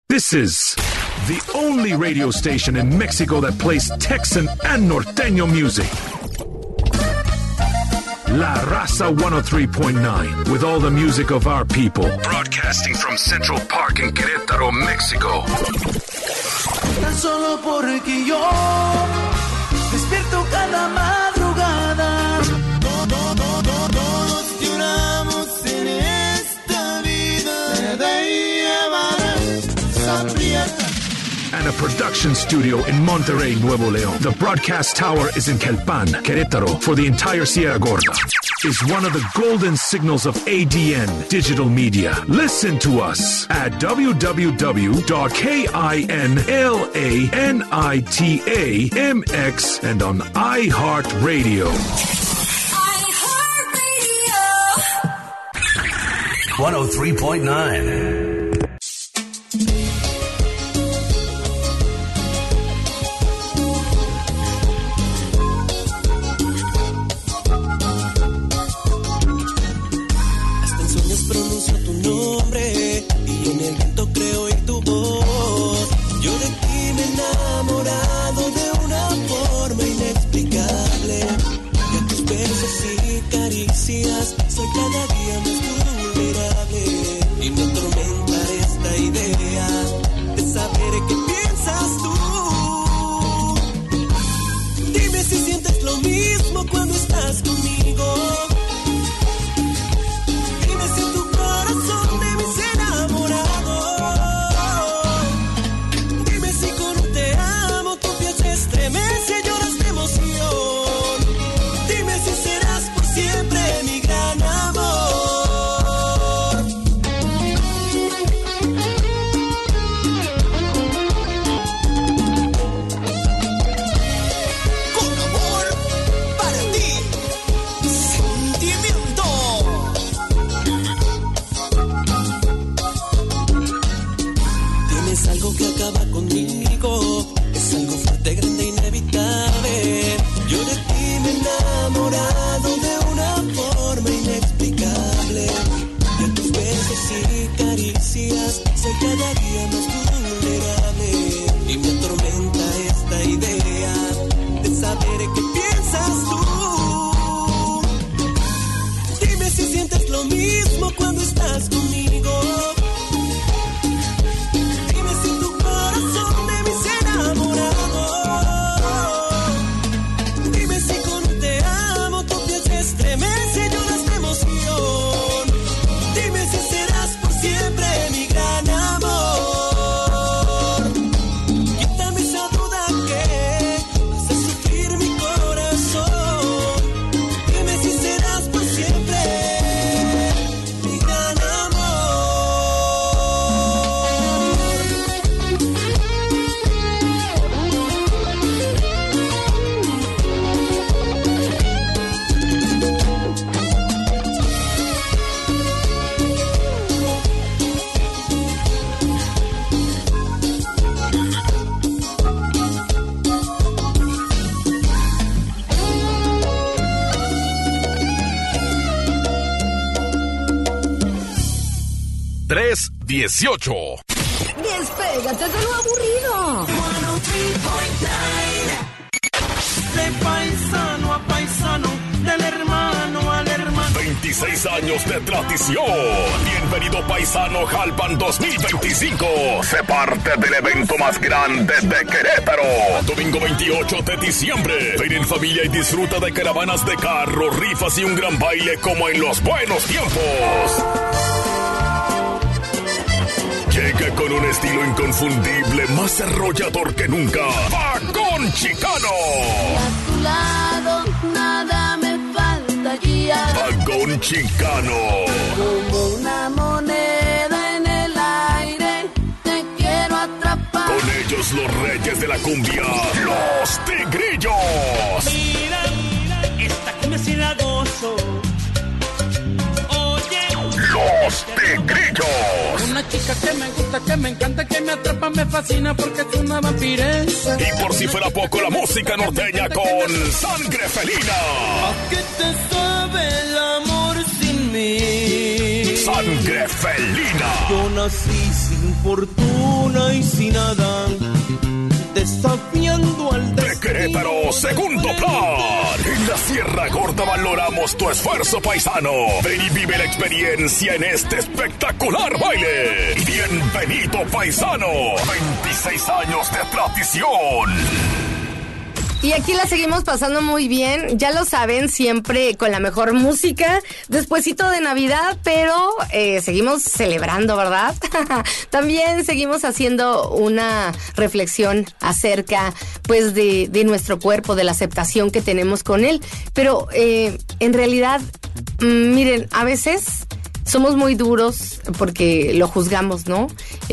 This is the only radio station in Mexico that plays Texan and Norteño music. La Raza 103.9, with all the music of our people. Broadcasting from Central Park in Querétaro, Mexico. Tan solo porque yo despierto cada madrugada. Todos lloramos en esta vida de and a production studio in Monterrey, Nuevo León. The broadcast tower is in Quelpan, Querétaro, for the entire Sierra Gorda. Is one of the golden signals of ADN Digital Media. Listen to us at www.KINLANITAMX and on iHeartRadio. iHeartRadio 103.9. Soy cada día más vulnerable y me atormenta esta idea de saber qué piensas tú. Dime si sientes lo mismo cuando estás conmigo. Dime si tu corazón de mí se ha enamorado. Dime si con un te amo tu piel se estremece y lloras de emoción. Dime si serás por siempre mi gran amor. Con amor para ti, sentimiento. Tienes algo que acaba conmigo, es algo fuerte, grande, inevitable. Yo de ti me he enamorado de una forma inexplicable. De tus besos y caricias soy cada día más vulnerable y me atormenta esta idea de saber qué piensas tú. Dime si sientes lo mismo cuando estás conmigo. Dime si tu corazón de mí se ha enamorado. Dime si con un te amo tu piel se estremece y lloras de emoción. Dime si serás por siempre mi gran amor. Quítame esa duda que hace sufrir mi corazón. Dime si serás por siempre mi gran amor. 3:18. Despégate de lo aburrido. De paisano a paisano, del hermano al hermano. 26 años de tradición. Bienvenido paisano Jalpan 2025. Sé parte del evento más grande de Querétaro. Domingo 28 de diciembre. Ven en familia y disfruta de caravanas de carro, rifas y un gran baile como en los buenos tiempos. Llega con un estilo inconfundible, más arrollador que nunca. ¡Vagón Chicano! A tu lado nada me faltaría. Vagón Chicano. Como una moneda en el aire, te quiero atrapar. Con ellos los reyes de la cumbia, los Tigrillos. Mira, esta cumbia sí la gozo. Los Tigrillos. Una chica que me gusta, que me encanta, que me atrapa, me fascina porque es una vampiresa. Y por si fuera poco, la música norteña con Sangre Felina. ¿A qué te sabe el amor sin mí? Sangre felina. Yo nací sin fortuna y sin nada, desafiando al destino. De Querétaro, segundo plan. En la Sierra Gorda valoramos tu esfuerzo, paisano. Ven y vive la experiencia en este espectacular baile. Bienvenido, paisano. 26 años de tradición. Y aquí la seguimos pasando muy bien, ya lo saben, siempre con la mejor música, despuesito de Navidad, pero seguimos celebrando, ¿verdad? También seguimos haciendo una reflexión acerca, pues, de nuestro cuerpo, de la aceptación que tenemos con él. Pero en realidad, miren, a veces somos muy duros porque lo juzgamos, ¿no?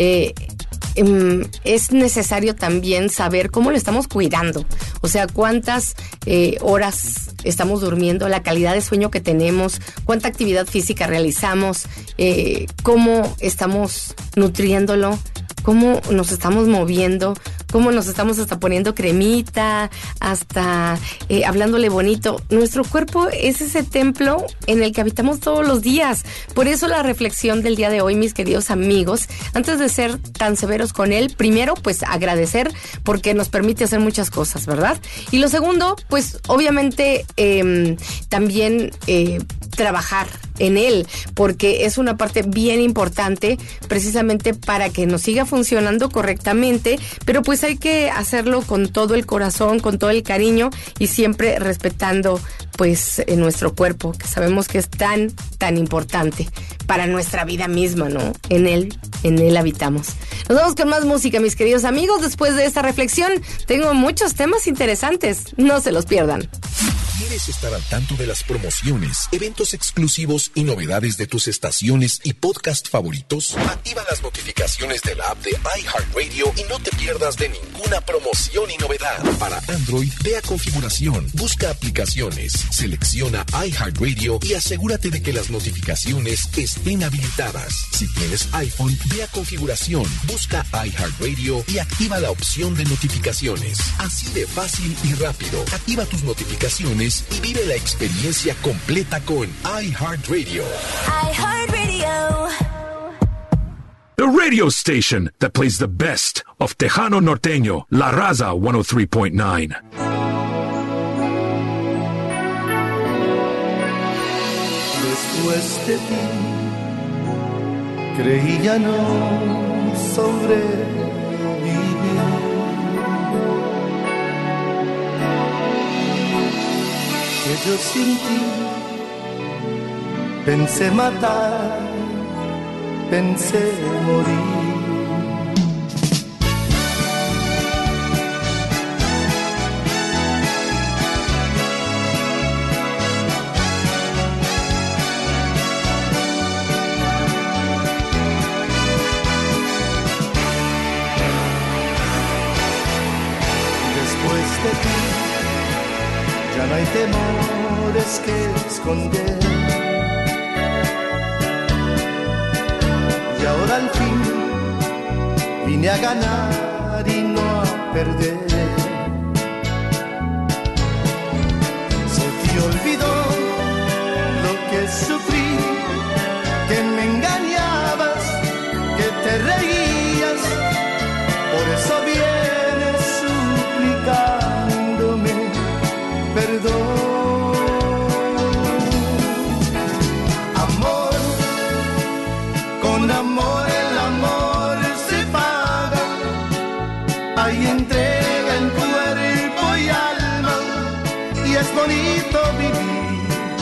Es necesario también saber cómo lo estamos cuidando, o sea, cuántas horas estamos durmiendo, la calidad de sueño que tenemos, cuánta actividad física realizamos, cómo estamos nutriéndolo, cómo nos estamos moviendo, cómo nos estamos hasta poniendo cremita, hasta hablándole bonito. Nuestro cuerpo es ese templo en el que habitamos todos los días. Por eso la reflexión del día de hoy, mis queridos amigos, antes de ser tan severos con él, primero, pues agradecer porque nos permite hacer muchas cosas, ¿verdad? Y lo segundo, pues obviamente también trabajar en él, porque es una parte bien importante precisamente para que nos siga funcionando correctamente, pero pues hay que hacerlo con todo el corazón, con todo el cariño y siempre respetando pues nuestro cuerpo, que sabemos que es tan importante para nuestra vida misma, ¿no? En él habitamos. Nos vamos con más música, mis queridos amigos. Después de esta reflexión, tengo muchos temas interesantes. No se los pierdan. ¿Quieres estar al tanto de las promociones, eventos exclusivos y novedades de tus estaciones y podcast favoritos? Activa las notificaciones de la app de iHeartRadio y no te pierdas de ninguna promoción y novedad. Para Android, ve a configuración, busca aplicaciones, selecciona iHeartRadio y asegúrate de que las notificaciones estén habilitadas. Si tienes iPhone, ve a configuración, busca iHeartRadio y activa la opción de notificaciones. Así de fácil y rápido. Activa tus notificaciones y vive la experiencia completa con iHeartRadio. iHeartRadio. The radio station that plays the best of Tejano Norteño, La Raza 103.9. Después de ti, creí ya no sobrevivir. Que yo sin ti pensé matar, pensé morir. Después de ti ya no hay temores que esconder. Y ahora al fin vine a ganar y no a perder. Se te olvidó lo que sufrí, que me engañabas, que te reías. Por eso vienes suplicándome perdón. Amor, con amor el amor se paga. Hay entrega en cuerpo y alma y es bonito vivir.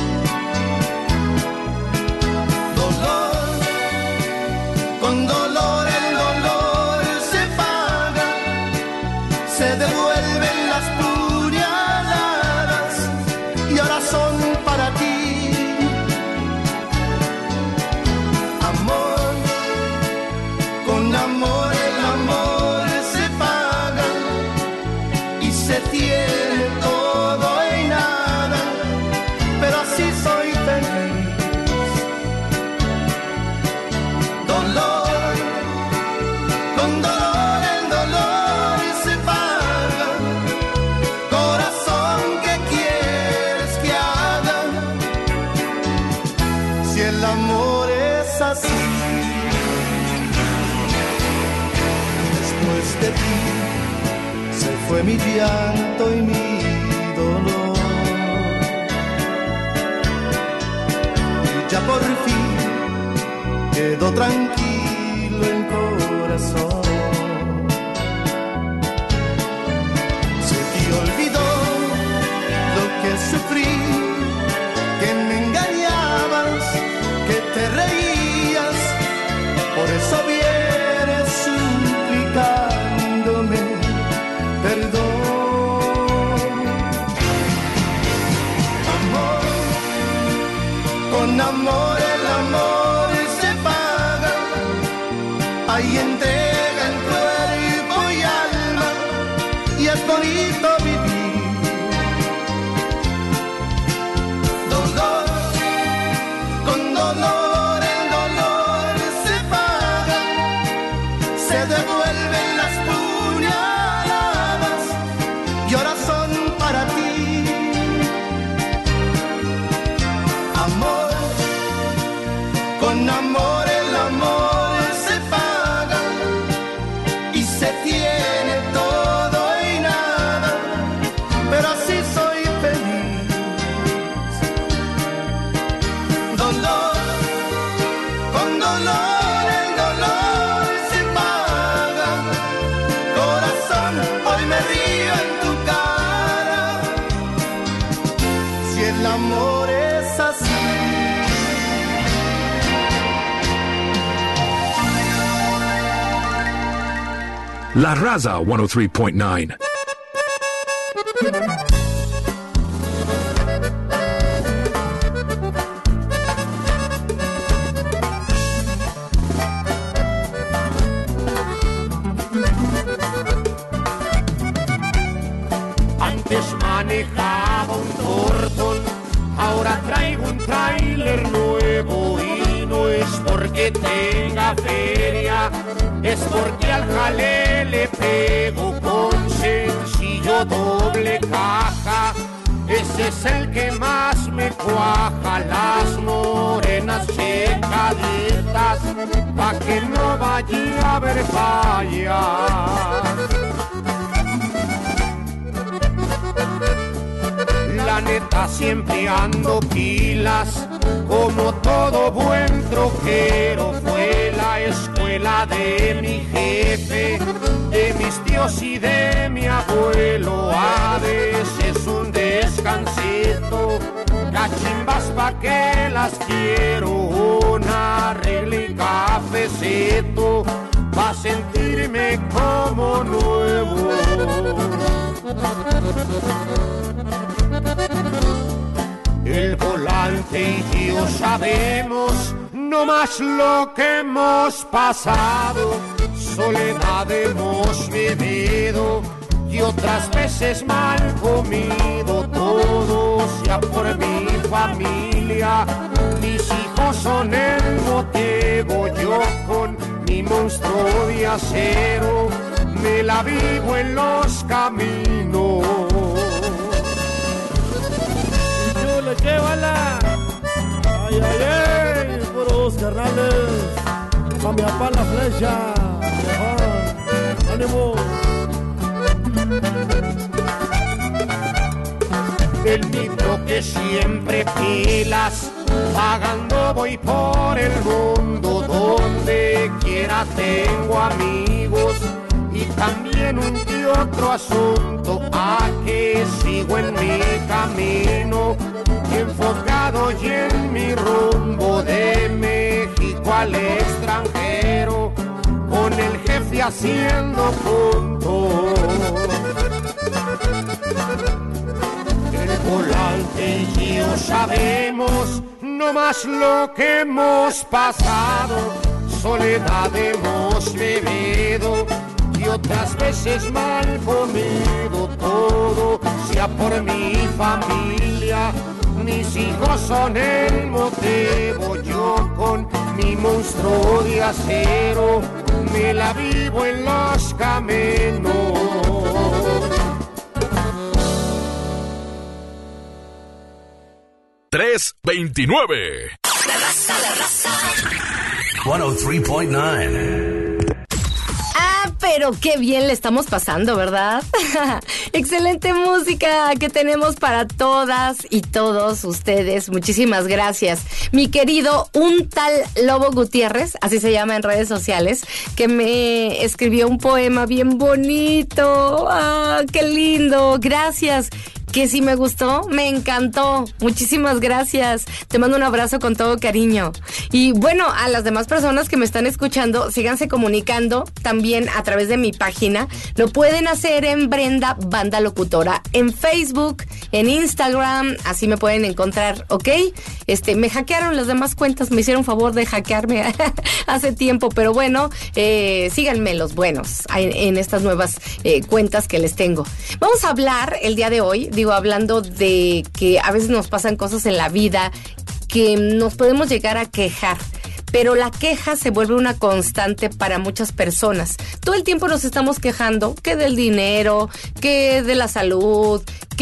Dolor, con dolor el dolor se paga. Se devuelven las puñaladas y ahora son para ti. Amor, con amor el amor se paga y se tiene todo y nada, pero así soy feliz. Dolor, con dolor el dolor se paga. después de ti se fue mi llanto y mi dolor. Y ya por fin quedó tranquilo el corazón. Se te olvidó lo que sufrí, que me engañabas, que te reías, por eso vienes suplicándome perdón. Amor, con amor el amor se paga, hay entrega en cuerpo y alma, y es bonito vivir. Dolor, con dolor el dolor se paga, se devuelven las puñaladas y ahora son para ti. Amor, con amor el amor se paga y se tiene todo y nada, pero así soy feliz. Dolor, con dolor el dolor se paga. Corazón, hoy me río en tu cara, si el amor es así. La Raza 103.9. Antes manejaba un Thornton, ahora traigo un tráiler nuevo y no es porque tenga feria, es porque al jale le pego con sencillo doble caja. Ese es el que más me cuaja, las morenas checaditas, pa' que no vaya a haber fallas. La neta siempre ando pilas, como todo buen troquero. Fue la escuela de mi jefe, de mis tíos y de mi abuelo. A veces un descansito, cachimbas pa' que las quiero. Una arreglo y cafecito, pa' sentirme como nuevo. El volante y yo sabemos no más lo que hemos pasado. Soledad hemos vivido y otras veces mal comido. Todo sea por mi familia, mis hijos son el motivo. Yo con mi monstruo de acero me la vivo en los caminos. Llévala, ay, ay, ay, puros carnales, pa' mi papá la flecha, ánimo. El nitro que siempre pilas, pagando voy por el mundo, donde quiera tengo amigos y también un que otro asunto. A que sigo en mi camino, enfocado y en mi rumbo, de México al extranjero, con el jefe haciendo puntos. El volante y yo sabemos no más lo que hemos pasado. Soledad hemos vivido y otras veces mal comido. Todo sea por mi familia, mis hijos son el motivo. Yo con mi monstruo de acero me la vivo en los caminos. 329. La raza, la raza. 103.9. pero qué bien le estamos pasando, ¿verdad? Excelente música que tenemos para todas y todos ustedes. Muchísimas gracias. Mi querido Un Tal Lobo Gutiérrez, así se llama en redes sociales, que me escribió un poema bien bonito. ¡Ah, qué lindo! Gracias. Que sí me gustó, me encantó. Muchísimas gracias. Te mando un abrazo con todo cariño. Y bueno, a las demás personas que me están escuchando, síganse comunicando también a través de mi página. Lo pueden hacer en Brenda Banda Locutora, en Facebook, en Instagram, así me pueden encontrar, ¿ok? Me hackearon las demás cuentas, me hicieron favor de hackearme hace tiempo, pero bueno, síganme los buenos en estas nuevas cuentas que les tengo. Vamos a hablar el día de hoy, hablando de que a veces nos pasan cosas en la vida que nos podemos llegar a quejar. Pero la queja se vuelve una constante para muchas personas. Todo el tiempo nos estamos quejando, que del dinero, que de la salud,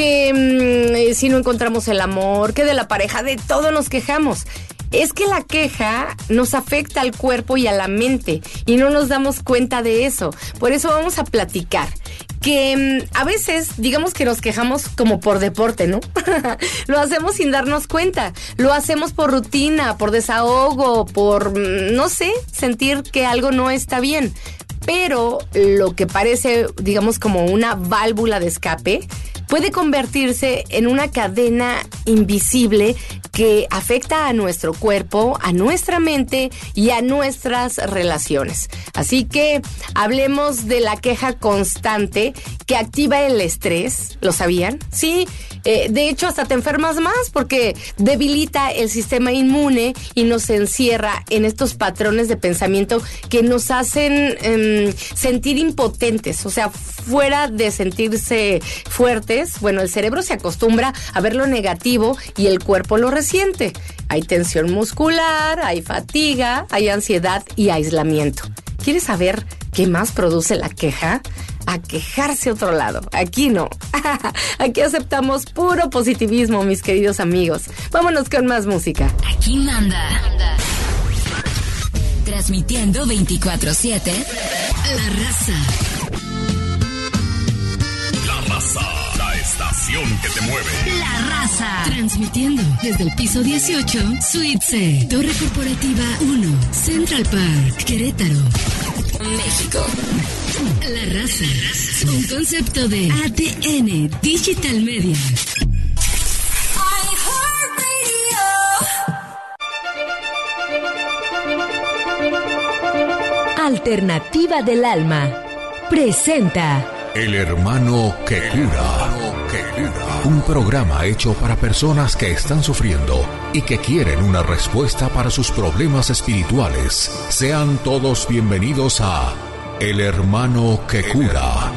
que si no encontramos el amor, que de la pareja, de todo nos quejamos. Es que la queja nos afecta al cuerpo y a la mente y no nos damos cuenta de eso. Por eso vamos a platicar que a veces, digamos que nos quejamos como por deporte, ¿no? Lo hacemos sin darnos cuenta. Lo hacemos por rutina, por desahogo, por, no sé, sentir que algo no está bien. Pero lo que parece, digamos, como una válvula de escape, puede convertirse en una cadena invisible que afecta a nuestro cuerpo, a nuestra mente y a nuestras relaciones. Así que hablemos de la queja constante que activa el estrés. ¿Lo sabían? Sí. De hecho, hasta te enfermas más porque debilita el sistema inmune y nos encierra en estos patrones de pensamiento que nos hacen sentir impotentes. O sea, fuera de sentirse fuertes, bueno, el cerebro se acostumbra a ver lo negativo y el cuerpo lo resiente. Hay tensión muscular, hay fatiga, hay ansiedad y aislamiento. ¿Quieres saber qué más produce la queja? A quejarse a otro lado. Aquí no. Aquí aceptamos puro positivismo, mis queridos amigos. Vámonos con más música. Aquí manda. Transmitiendo 24/7. La Raza. La Raza, la estación que te mueve. La Raza. Transmitiendo desde el piso 18, Suite C, Torre Corporativa 1, Central Park, Querétaro, México. La Raza. Un concepto de ADN Digital Media. Alternativa del Alma presenta El Hermano que Cura. Un programa hecho para personas que están sufriendo y que quieren una respuesta para sus problemas espirituales. Sean todos bienvenidos a El Hermano que Cura.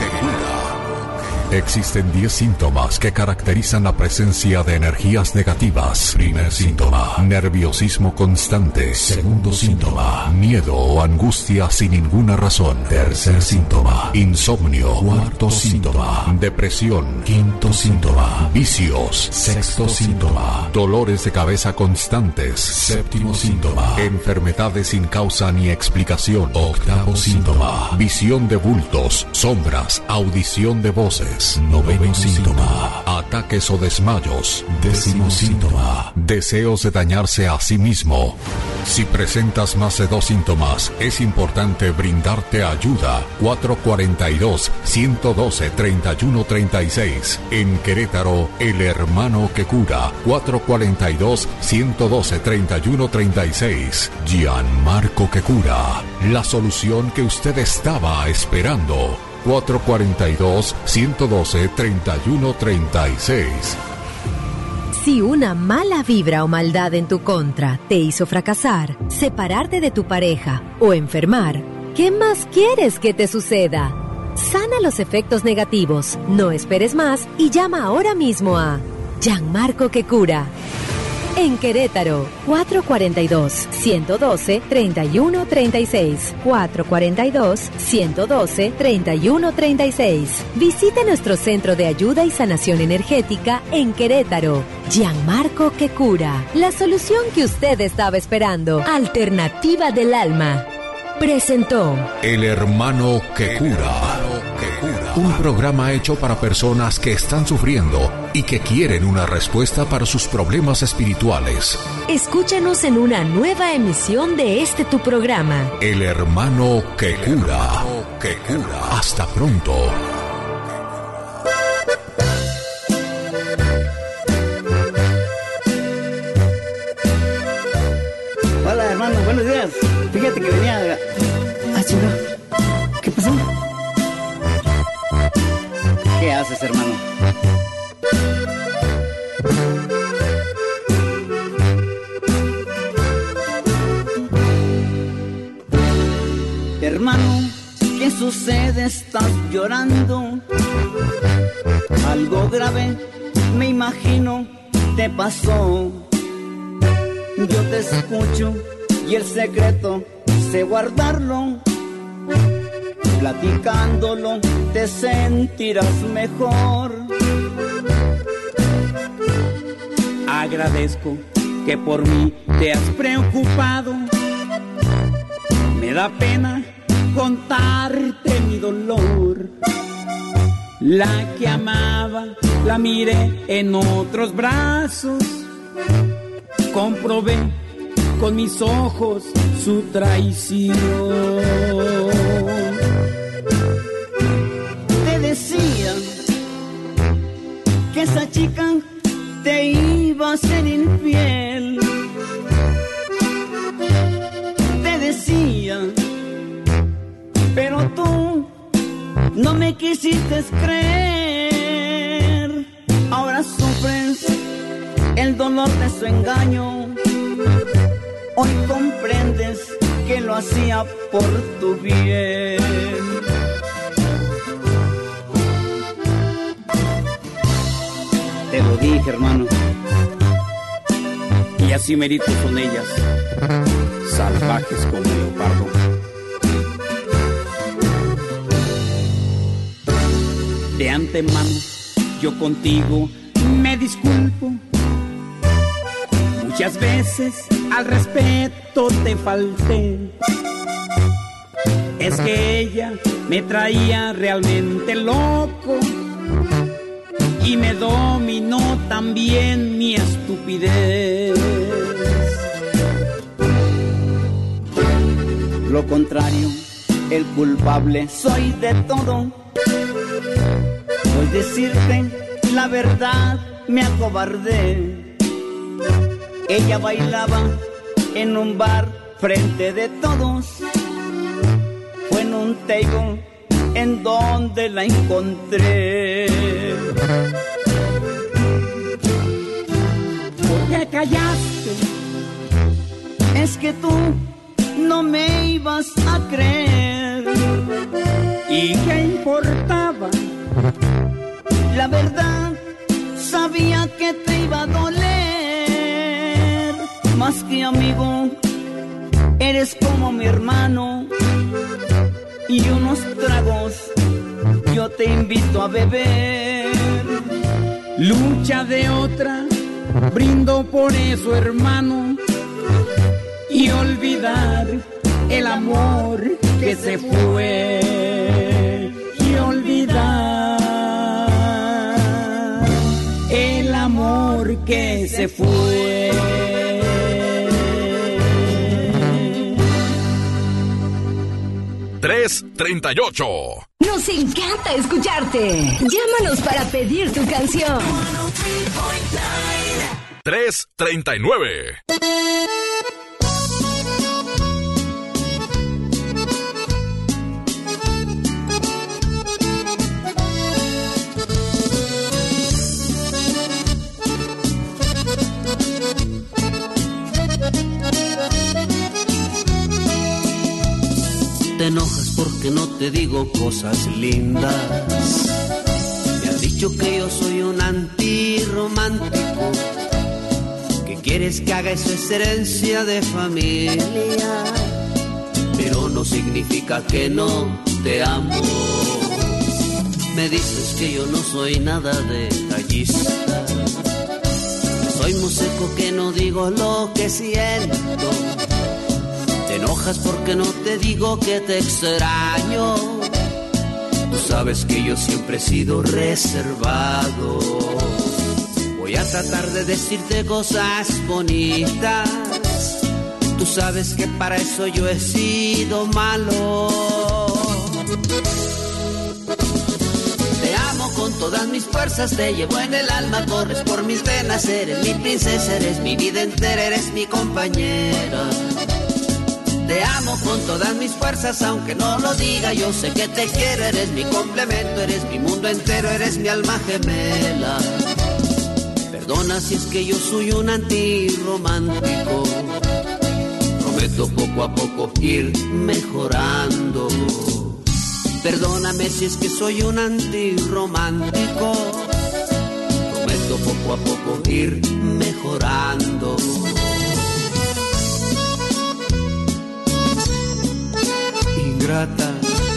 Existen 10 síntomas que caracterizan la presencia de energías negativas. Primer síntoma, nerviosismo constante. Segundo síntoma, miedo o angustia sin ninguna razón. Tercer síntoma, insomnio. Cuarto síntoma, depresión. Quinto síntoma, vicios. Sexto síntoma, dolores de cabeza constantes. Séptimo síntoma, enfermedades sin causa ni explicación. Octavo síntoma, visión de bultos, sombras, audición de voces. Noveno síntoma, ataques o desmayos. Décimo síntoma, deseos de dañarse a sí mismo. Si presentas más de 2 síntomas, es importante brindarte ayuda. 442-112-3136. En Querétaro, El Hermano que Cura. 442-112-3136. Gianmarco que Cura. La solución que usted estaba esperando. 442-112-3136. Si una mala vibra o maldad en tu contra te hizo fracasar, separarte de tu pareja o enfermar, ¿qué más quieres que te suceda? Sana los efectos negativos, no esperes más y llama ahora mismo a Gianmarco que Cura. En Querétaro, 442-112-3136. 442-112-3136. Visite nuestro centro de ayuda y sanación energética en Querétaro. Gianmarco que Cura. La solución que usted estaba esperando. Alternativa del Alma. presentó El Hermano que Cura. Un programa hecho para personas que están sufriendo y que quieren una respuesta para sus problemas espirituales. Escúchanos en una nueva emisión de este tu programa. El Hermano que Cura. Hasta pronto. Hola, hermano, buenos días. Fíjate que venía... chico. ¿Qué pasó? ¿Qué haces, hermano? Hermano, ¿qué sucede? ¿Estás llorando? Algo grave, me imagino, te pasó. Yo te escucho y el secreto sé guardarlo. Platicándolo te sentirás mejor. Agradezco que por mí te has preocupado. Me da pena contarte mi dolor. La que amaba la miré en otros brazos. Comprobé con mis ojos su traición. Te decía que esa chica te iba a ser infiel. Te decía, pero tú no me quisiste creer. Ahora sufres el dolor de su engaño. Hoy comprendes que lo hacía por tu bien. Te lo dije, hermano. Y así meritos son ellas, salvajes como el leopardo. De antemano, yo contigo me disculpo. Muchas veces al respeto te falté. Es que ella me traía realmente loco y me dominó también mi estupidez. Lo contrario, el culpable soy de todo. Por decirte la verdad me acobardé. Ella bailaba en un bar frente de todos. Fue en un table en donde la encontré. ¿Por qué callaste? Es que tú no me ibas a creer. ¿Y qué importaba? La verdad, sabía que te iba a doler. Más que amigo, eres como mi hermano. Y unos tragos yo te invito a beber. Lucha de otra, brindo por eso, hermano. Y olvidar el amor que se fue. Y olvidar el amor que se fue. $3.38. Nos encanta escucharte. Llámanos para pedir tu canción. 339. Te enojas porque no te digo cosas lindas. Me has dicho que yo soy un antirromántico. ¿Qué quieres que haga? Eso es herencia de familia. Pero no significa que no te amo. Me dices que yo no soy nada detallista. Soy muy seco, que no digo lo que siento. Te enojas porque no te digo que te extraño. Tú sabes que yo siempre he sido reservado. Voy a tratar de decirte cosas bonitas. Tú sabes que para eso yo he sido malo. Te amo con todas mis fuerzas, te llevo en el alma, corres por mis venas. Eres mi princesa, eres mi vida entera, eres mi compañera. Te amo con todas mis fuerzas, aunque no lo diga, yo sé que te quiero. Eres mi complemento, eres mi mundo entero, eres mi alma gemela. Perdona si es que yo soy un antirromántico. Prometo poco a poco ir mejorando. Perdóname si es que soy un antirromántico. Prometo poco a poco ir mejorando. Ingrata.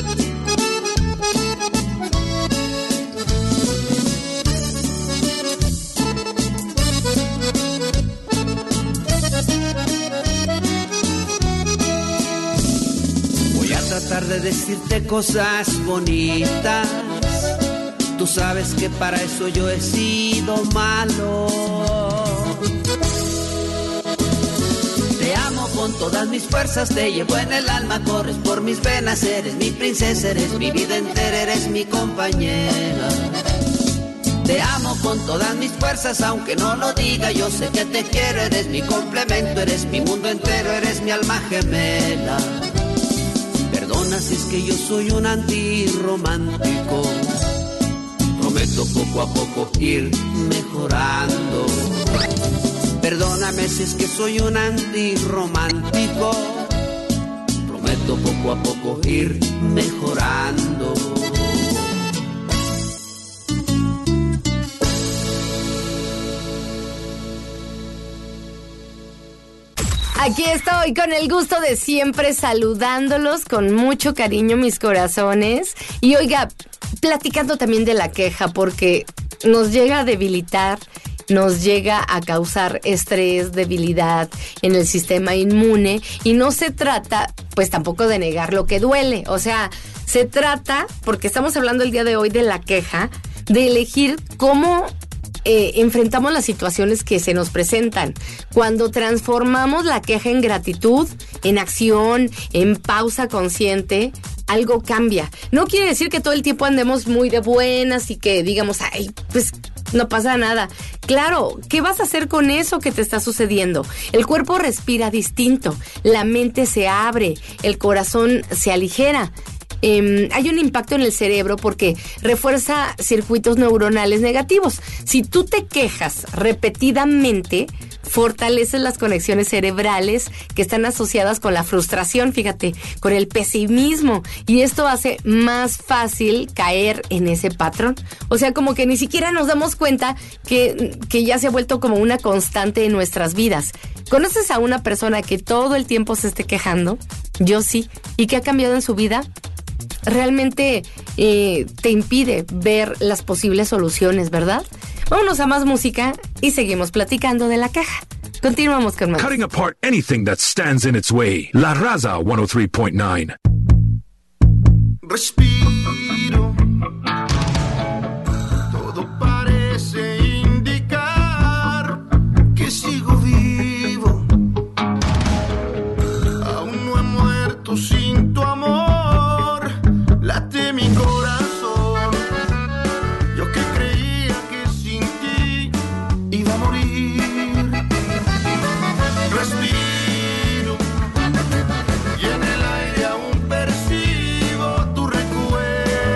Voy a tratar de decirte cosas bonitas. Tú sabes que para eso yo he sido malo. Te amo con todas mis fuerzas, te llevo en el alma, corres por mis venas. Eres mi princesa, eres mi vida entera, eres mi compañera. Te amo con todas mis fuerzas, aunque no lo diga, yo sé que te quiero. Eres mi complemento, eres mi mundo entero, eres mi alma gemela. Perdona si es que yo soy un antirromántico. Prometo poco a poco ir mejorando. Perdóname si es que soy un antirromántico. Prometo poco a poco ir mejorando. Aquí estoy con el gusto de siempre saludándolos con mucho cariño, mis corazones. Y oiga, platicando también de la queja, porque nos llega a debilitar, nos llega a causar estrés, debilidad en el sistema inmune. Y no se trata, pues tampoco de negar lo que duele. O sea, se trata, porque estamos hablando el día de hoy de la queja, de elegir cómo enfrentamos las situaciones que se nos presentan. Cuando transformamos la queja en gratitud, en acción, en pausa consciente, algo cambia. No quiere decir que todo el tiempo andemos muy de buenas y que digamos, ay, pues no pasa nada. Claro, ¿qué vas a hacer con eso que te está sucediendo? El cuerpo respira distinto, la mente se abre, el corazón se aligera. Hay un impacto en el cerebro porque refuerza circuitos neuronales negativos. Si tú te quejas repetidamente, fortaleces las conexiones cerebrales que están asociadas con la frustración, fíjate, con el pesimismo, y esto hace más fácil caer en ese patrón. O sea, como que ni siquiera nos damos cuenta que ya se ha vuelto como una constante en nuestras vidas. ¿Conoces a una persona que todo el tiempo se esté quejando? Yo sí. ¿Y qué ha cambiado en su vida? Realmente te impide ver las posibles soluciones, ¿verdad? Vámonos a más música y seguimos platicando de la queja. Continuamos con más. Cutting apart anything that stands in its way. La Raza 103.9. Respiro. Todo parece indicar que sigo vivo. Aún no he muerto sin tu amor. Late mi corazón. Yo que creía que sin ti iba a morir. Respiro y en el aire aún percibo tu recuerdo.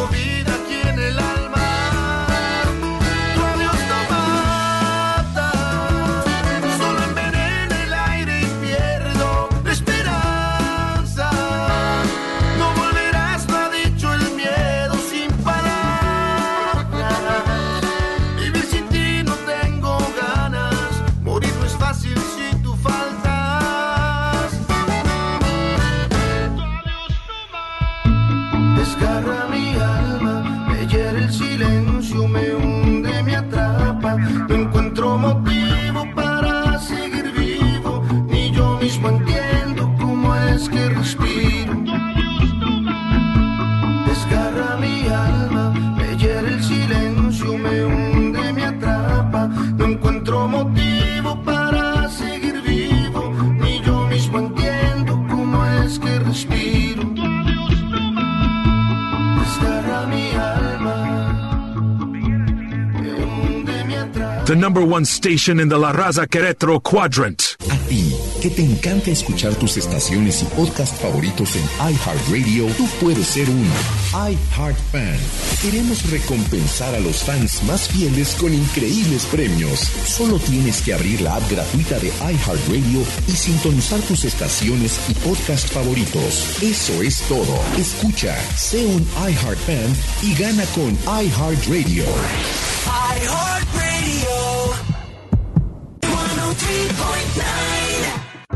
tengo vida aquí en el alma. Tu adiós no mata, solo envenena el aire y pierdo la esperanza. No volverás, lo ha dicho el miedo sin palabras. Vivir sin ti no tengo ganas, morir no es fácil si tú faltas. Desgarra mi alma, me hiere el silencio, me hunde, me atrapa. No encuentro motivo para seguir vivo, ni yo mismo entiendo cómo es que respiro. Desgarra mi alma, me hiere el silencio, me hunde, me atrapa. No encuentro motivo para seguir vivo, ni yo mismo entiendo cómo es que respiro. Desgarra mi alma, me hunde, me atrapa. The number one station in the La Raza Querétaro quadrant. A ti, que te encanta escuchar tus estaciones y podcast favoritos en iHeartRadio, tú puedes ser un iHeart Fan. Queremos recompensar a los fans más fieles con increíbles premios. Solo tienes que abrir la app gratuita de iHeartRadio y sintonizar tus estaciones y podcast favoritos. Eso es todo. Escucha, sé un iHeart Fan y gana con iHeartRadio. iHeartRadio 103.9.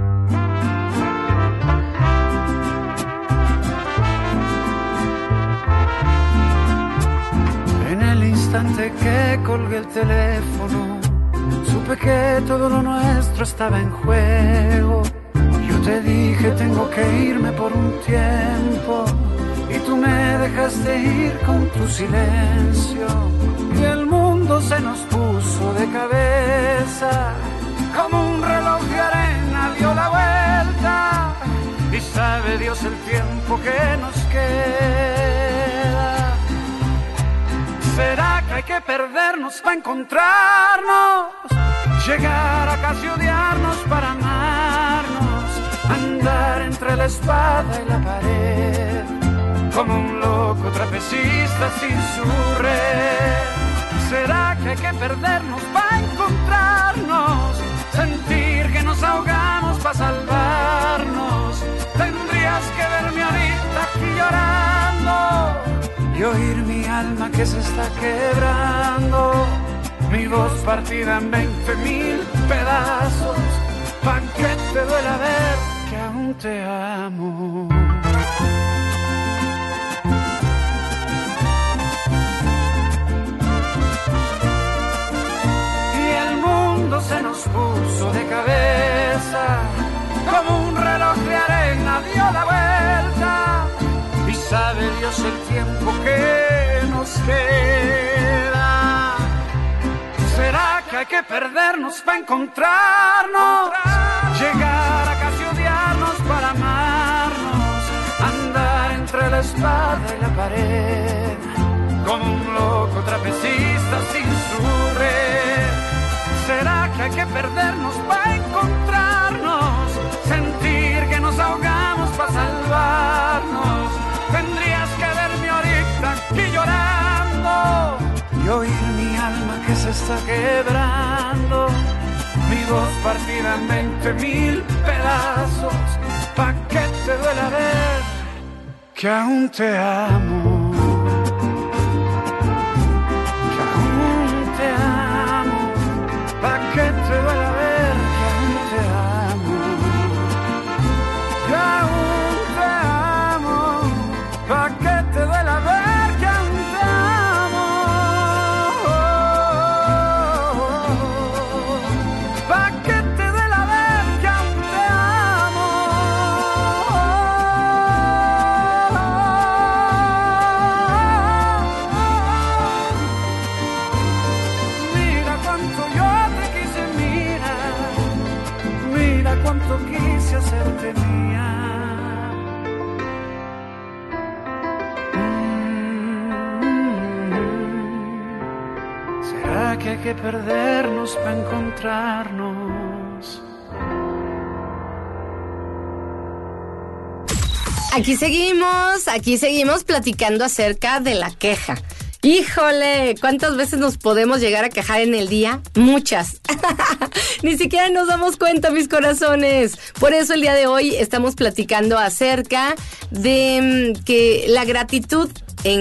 En el instante que colgué el teléfono, supe que todo lo nuestro estaba en juego. Yo te dije tengo que irme por un tiempo, y tú me dejaste ir con tu silencio. Y el mundo se nos puso de cabeza, como un reloj de arena dio la vuelta. Y sabe Dios el tiempo que nos queda. ¿Será que hay que perdernos para encontrarnos? Llegar a casi odiarnos para amarnos, andar entre la espada y la pared, como un loco trapecista sin su red. ¿Será que hay que perdernos para encontrarnos? Sentir que nos ahogamos para salvarnos. Tendrías que verme ahorita aquí llorando y oír mi alma que se está quebrando, mi voz partida en 20,000 pedazos, pa' que te duela ver que aún te amo. Y el mundo se nos puso de cabeza, como un reloj de arena dio la vuelta. Y sabe Dios el tiempo que nos queda. ¿Será que hay que perdernos para encontrarnos? Llegar a casi odiarnos para amarnos, andar entre la espada y la pared, como un loco trapecista sin su red. ¿Será que hay que perdernos para encontrarnos? Sentir que nos ahogamos para salvarnos. Tendrías que verme ahorita aquí llorando y oír mi alma que se está quebrando, mi voz partida en 20,000 pedazos, pa' que te duela ver que aún te amo, que aún te amo, pa' que te duela ver que aún te amo, que aún te amo, pa' que te duela ver que aún te amo, pa' que te duela ver que aún te amo. Mira cuánto yo te quise, mira cuánto quise hacerte mía. ¿Será que hay que perdernos para encontrarnos? Aquí seguimos platicando acerca de la queja. Híjole, ¿cuántas veces nos podemos llegar a quejar en el día? Muchas. Ni siquiera nos damos cuenta, mis corazones. Por eso el día de hoy estamos platicando acerca de que la gratitud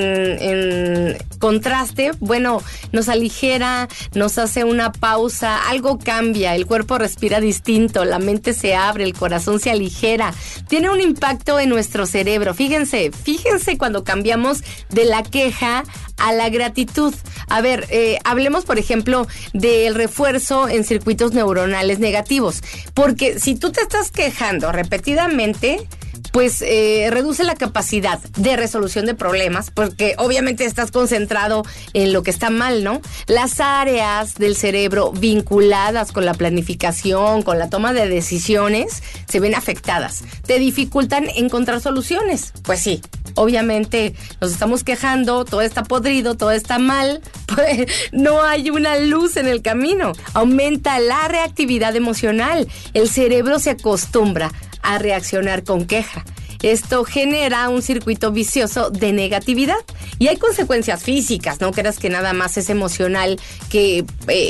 en contraste, bueno, nos aligera, nos hace una pausa, algo cambia, el cuerpo respira distinto, la mente se abre, el corazón se aligera, tiene un impacto en nuestro cerebro. Fíjense cuando cambiamos de la queja a la gratitud. A ver, hablemos, por ejemplo, del refuerzo en circuitos neuronales negativos, porque si tú te estás quejando repetidamente, pues reduce la capacidad de resolución de problemas, porque obviamente estás concentrado en lo que está mal, ¿no? Las áreas del cerebro vinculadas con la planificación, con la toma de decisiones, se ven afectadas. Te dificultan encontrar soluciones. Pues sí, obviamente nos estamos quejando, todo está podrido, todo está mal, pues no hay una luz en el camino. Aumenta la reactividad emocional. El cerebro se acostumbra a reaccionar con queja. Esto genera un circuito vicioso de negatividad y hay consecuencias físicas, no creas que nada más es emocional que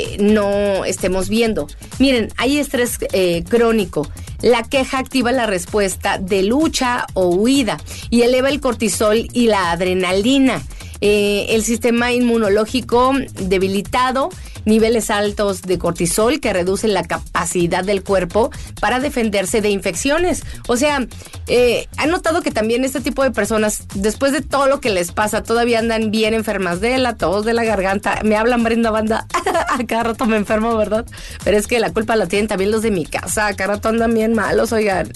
no estemos viendo. Miren, hay estrés crónico. La queja activa la respuesta de lucha o huida y eleva el cortisol y la adrenalina. El sistema inmunológico debilitado, niveles altos de cortisol que reducen la capacidad del cuerpo para defenderse de infecciones. O sea, ¿han notado que también este tipo de personas, después de todo lo que les pasa, todavía andan bien enfermas de la tos, de la garganta? Me hablan, Brenda Banda, a cada rato me enfermo, ¿verdad? Pero es que la culpa la tienen también los de mi casa, a cada rato andan bien malos, oigan.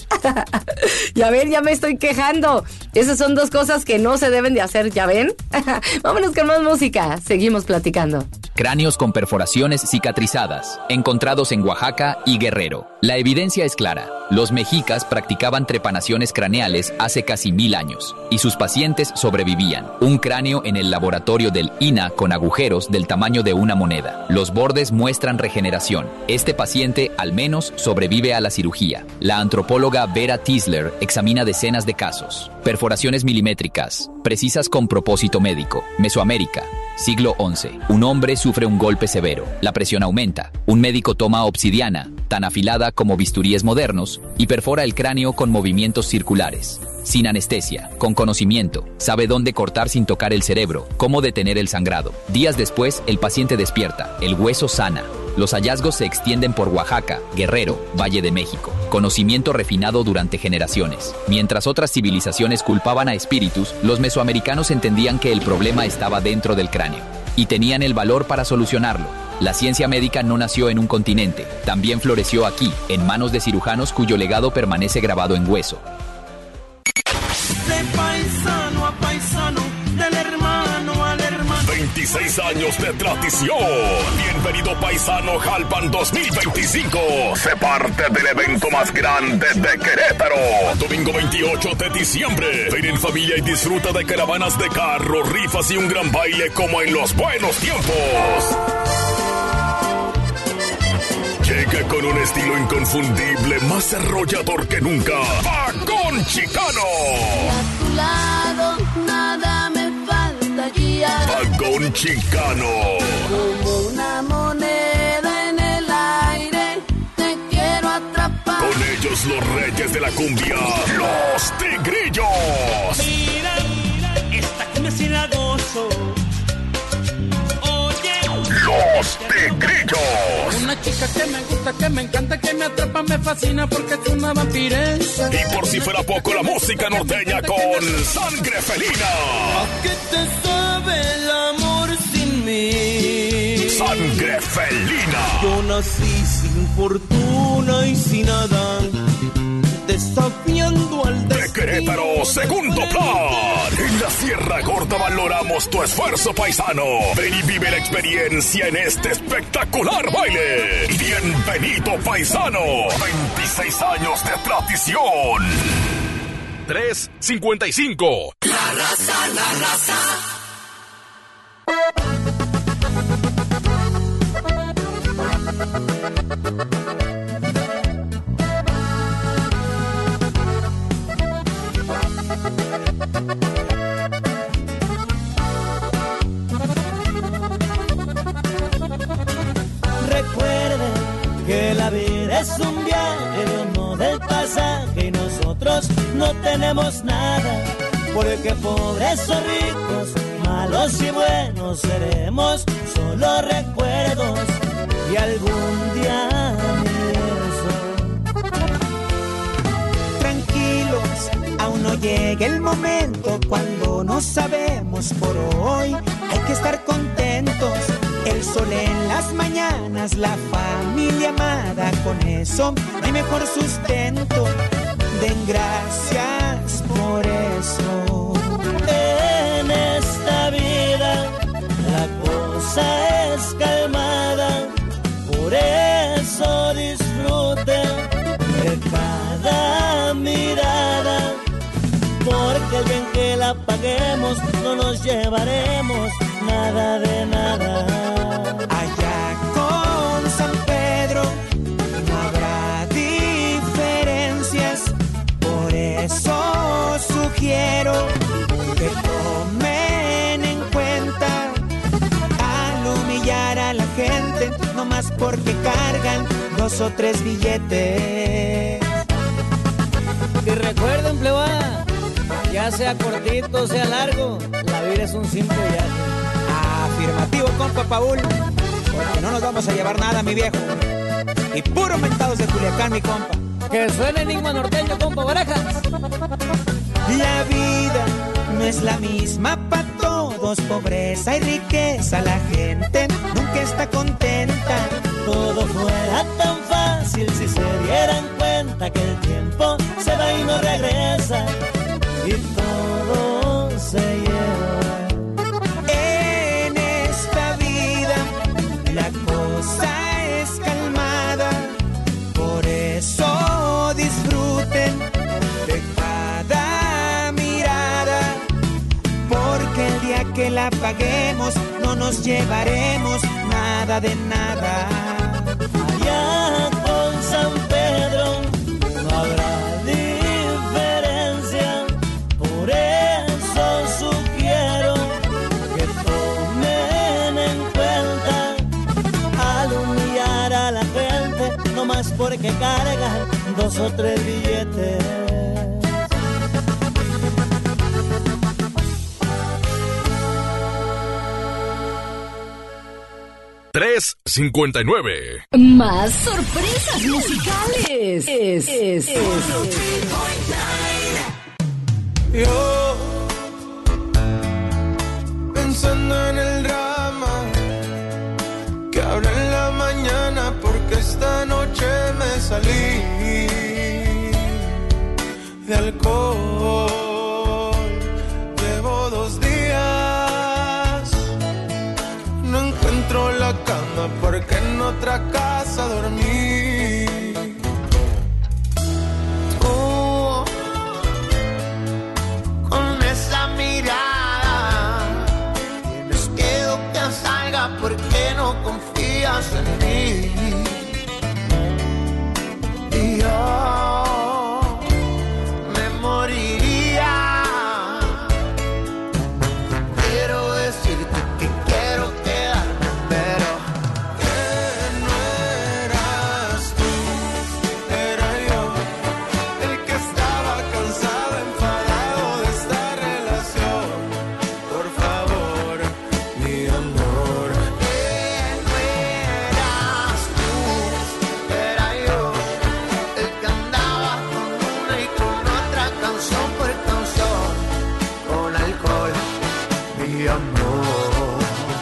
Ya ven, ya me estoy quejando. Esas son dos cosas que no se deben de hacer, ¿ya ven? Vámonos con más música, seguimos platicando. Cráneos con perforaciones cicatrizadas, encontrados en Oaxaca y Guerrero. La evidencia es clara. Los mexicas practicaban trepanaciones craneales hace casi 1000 años y sus pacientes sobrevivían. Un cráneo en el laboratorio del INA con agujeros del tamaño de una moneda. Los bordes muestran regeneración. Este paciente al menos sobrevive a la cirugía. La antropóloga Vera Tisler examina decenas de casos. Perforaciones milimétricas, precisas con propósito médico. Mesoamérica, siglo XI. Un hombre sufre un golpe severo. La presión aumenta. Un médico toma obsidiana, tan afilada como bisturíes modernos, y perfora el cráneo con movimientos circulares. Sin anestesia, con conocimiento, sabe dónde cortar sin tocar el cerebro, cómo detener el sangrado. Días después, el paciente despierta, el hueso sana. Los hallazgos se extienden por Oaxaca, Guerrero, Valle de México. Conocimiento refinado durante generaciones. Mientras otras civilizaciones culpaban a espíritus, los mesoamericanos entendían que el problema estaba dentro del cráneo y tenían el valor para solucionarlo. La ciencia médica no nació en un continente, también floreció aquí, en manos de cirujanos cuyo legado permanece grabado en hueso. De paisano a paisano, del hermano al hermano. 26 años de tradición. Bienvenido paisano Jalpan 2025. Sé parte del evento más grande de Querétaro. Domingo 28 de diciembre. Ven en familia y disfruta de caravanas de carro, rifas y un gran baile como en los buenos tiempos. Llega con un estilo inconfundible, más arrollador que nunca. ¡Vagón Chicano! Y a tu lado nada me faltaría. ¡Vagón Chicano! Como una moneda en el aire, te quiero atrapar. Con ellos los reyes de la cumbia, los Tigrillos. Mira, esta cumbia sí la gozo. Los Tigrillos. Una chica que me gusta, que me encanta, que me atrapa, me fascina porque es una vampiresa. Y por si fuera poco, la música norteña con Sangre Felina. ¿A qué te sabe el amor sin mí? Sangre Felina. Yo nací sin fortuna y sin nada, desafiando al destino. De Querétaro, segundo plan. En la Sierra Gorda valoramos tu esfuerzo, paisano. Ven y vive la experiencia en este espectacular baile. Bienvenido, paisano. 26 años de tradición. 3:55. La raza, la raza. es un viaje, Dios nos da el pasaje y nosotros no tenemos nada. Porque pobres o ricos, malos y buenos seremos solo recuerdos y algún día ni eso. Tranquilos, aún no llega el momento cuando no sabemos por hoy. Hay que estar contentos, el sol en las mañanas, la familia amada, con eso no hay mejor sustento. Den gracias por eso. En esta vida la cosa es calmada, por eso disfruten de cada mirada, porque el bien que la paguemos no nos llevaremos nada de nada. Allá con San Pedro no habrá diferencias, por eso sugiero que tomen en cuenta al humillar a la gente, no más porque cargan 2 o 3 billetes. Y recuerden, plebada, ya sea cortito o sea largo, la vida es un simple viaje. Afirmativo, compa Paul, porque no nos vamos a llevar nada, mi viejo. Y puro mentados de Culiacán, mi compa. Que suene enigma norteño, compa Barajas. La vida no es la misma para todos, pobreza y riqueza, la gente nunca está contenta. Todo fuera tan fácil si se dieran cuenta que el tiempo se va y no regresa y todo se lleva. En esta vida la cosa es calmada, por eso disfruten de cada mirada, porque el día que la paguemos no nos llevaremos nada de nada. Allá con San Pedro no habrá diferencia, por eso sugiero que tomen en cuenta al humillar a la gente, no más porque cargan 2 o 3 billetes. $3.59. Más sorpresas musicales. Yo pensando en el drama que habrá en la mañana, porque esta noche me salí de alcohol. Llevo 2 días, no encuentro la cama porque en otra casa dormí. Tú, con esa mirada, tienes miedo que salga porque no confías en mí. Y yo me moriría. Quiero decirte que quiero quedarme, pero que no eras tú, era yo el que estaba cansado, enfadado de esta relación. Por favor, mi amor, que no eras tú, era yo el que andaba con una y con otra, canción por canción, con alcohol, mi amor.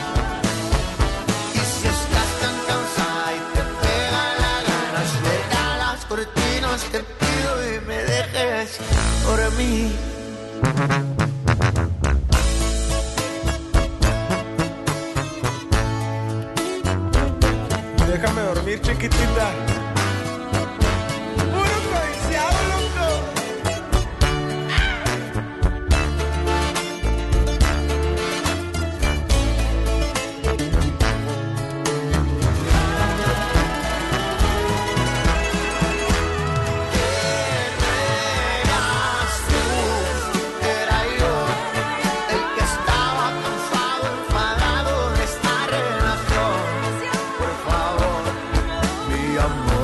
Y si estás tan cansada y te pega la gana, suelta las cortinas, te pido y me dejes por mí. Déjame dormir, chiquitita. Puro codiciado, loco. Eras tú, era yo el que estaba cansado, enfadado de esta relación. Por favor, mi amor.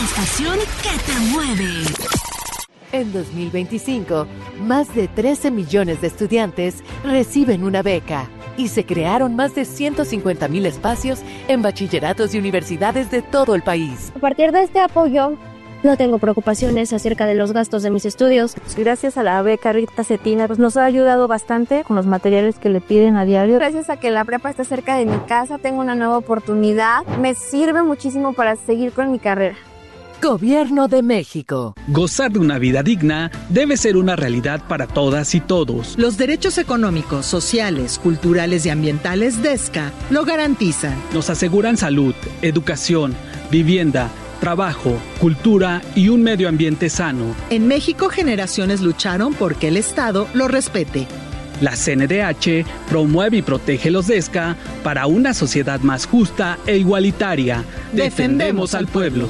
La estación que te mueve. En 2025, más de 13 millones de estudiantes reciben una beca y se crearon más de 150,000 espacios en bachilleratos y universidades de todo el país. A partir de este apoyo, no tengo preocupaciones acerca de los gastos de mis estudios. Gracias a la beca Rita Cetina, pues nos ha ayudado bastante con los materiales que le piden a diario. Gracias a que la prepa está cerca de mi casa, tengo una nueva oportunidad. Me sirve muchísimo para seguir con mi carrera. Gobierno de México. Gozar de una vida digna debe ser una realidad para todas y todos. Los derechos económicos, sociales, culturales y ambientales de ESCA lo garantizan. Nos aseguran salud, educación, vivienda, trabajo, cultura y un medio ambiente sano. En México, generaciones lucharon porque el Estado lo respete. La CNDH promueve y protege los DESCA para una sociedad más justa e igualitaria. Defendemos al pueblo.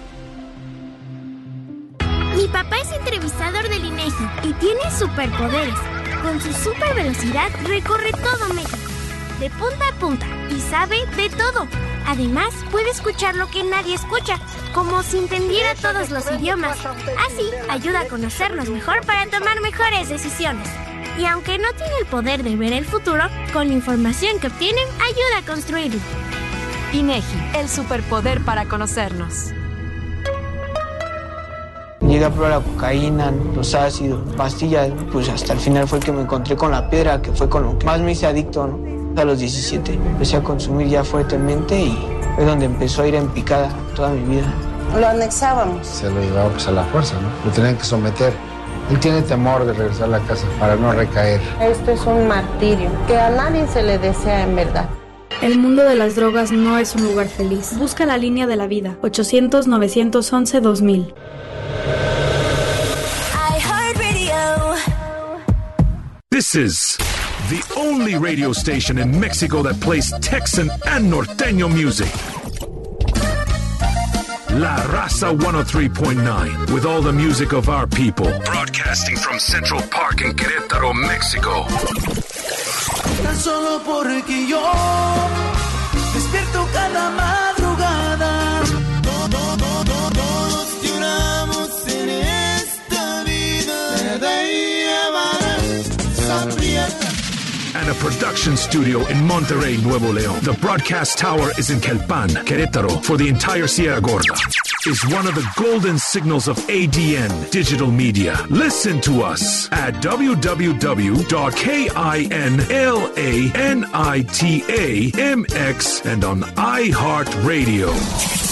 Mi papá es entrevistador del INEGI y tiene superpoderes. Con su super velocidad recorre todo México, de punta a punta, y sabe de todo. Además, puede escuchar lo que nadie escucha, como si entendiera todos los idiomas. Así, ayuda a conocernos mejor para tomar mejores decisiones. Y aunque no tiene el poder de ver el futuro, con la información que obtiene, ayuda a construirlo. INEGI, el superpoder para conocernos. Llegué a probar la cocaína, los ácidos, pastillas, pues hasta el final fue que me encontré con la piedra, que fue con lo que más me hice adicto, ¿no? A los 17 empecé a consumir ya fuertemente y fue donde empezó a ir en picada toda mi vida. Lo anexábamos. Se lo llevaba pues a la fuerza, ¿no? Lo tenían que someter. Él tiene temor de regresar a la casa para no recaer. Esto es un martirio que a nadie se le desea en verdad. El mundo de las drogas no es un lugar feliz. Busca la línea de la vida. 800-911-2000. This is the only radio station in Mexico that plays Texan and Norteño music. La Raza 103.9, with all the music of our people. Broadcasting from Central Park in Querétaro, Mexico. Tan solo porque yo despierto cada madrugada. Todos lloramos en esta vida de and a production studio in Monterrey, Nuevo León. The broadcast tower is in Calpan, Querétaro, for the entire Sierra Gorda. Is one of the golden signals of ADN Digital Media. Listen to us at www.kinlaNITAMX and on iHeartRadio.